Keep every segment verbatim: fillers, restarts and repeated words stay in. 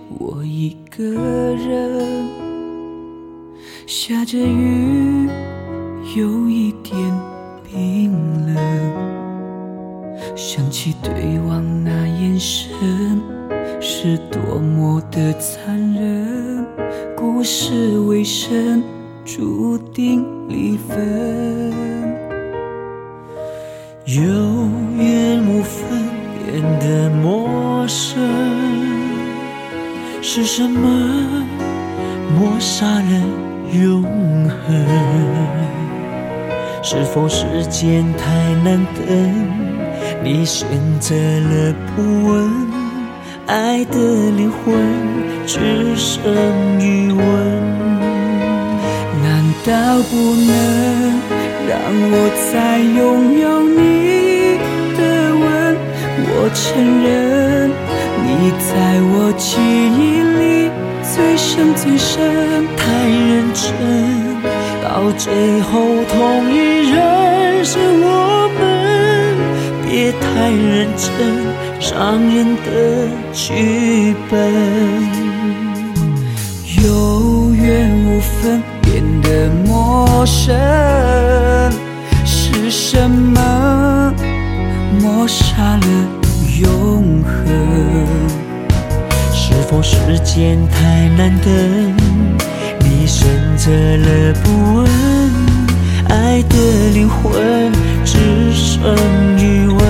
我一个人，下着雨，有一点冰冷，想起对望那眼神是多么的残忍，故事尾声注定离分， 有缘无分变得陌生，是什么抹杀了永恒？是否时间太难等？你选择了不问，爱的灵魂只剩余温。 难道不能让我再拥有你的吻？我承认你在我记忆里最深最深， 太认真，到最后同一人是我们，别太认真，伤人的剧本。 有缘无分变得陌生，是什么抹杀了永恒？ 是否时间太难等？你选择了不问，爱的灵魂只剩余温。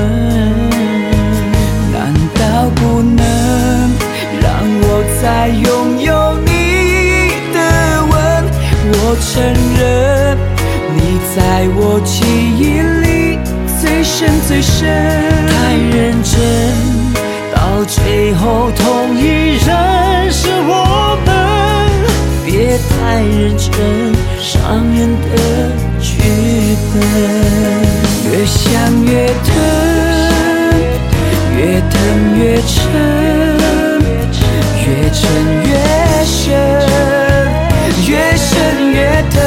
难道不能让我再拥有你的吻？我承认你在我记忆里最深最深， 太认真，到最后同一人是我们，别太认真，伤人的剧本。 越想越疼，越疼越沉，越沉越深，越深越疼。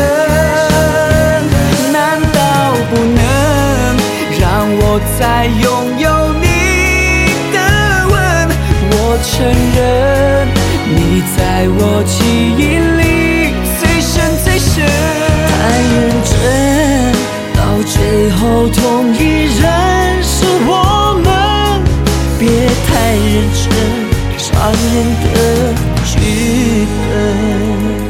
难道不能让我再拥有你的吻？我承认你在我记忆里最深最深， 太认真，到最后同一人是我们，别太认真，伤人的剧本。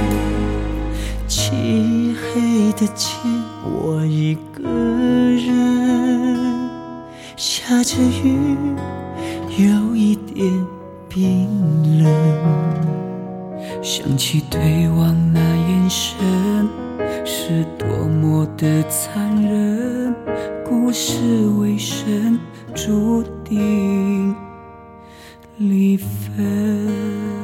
漆黑的街，我一个人，下着雨，有一点冰冷， 想起对望那眼神是多么的残忍，故事尾声注定离分。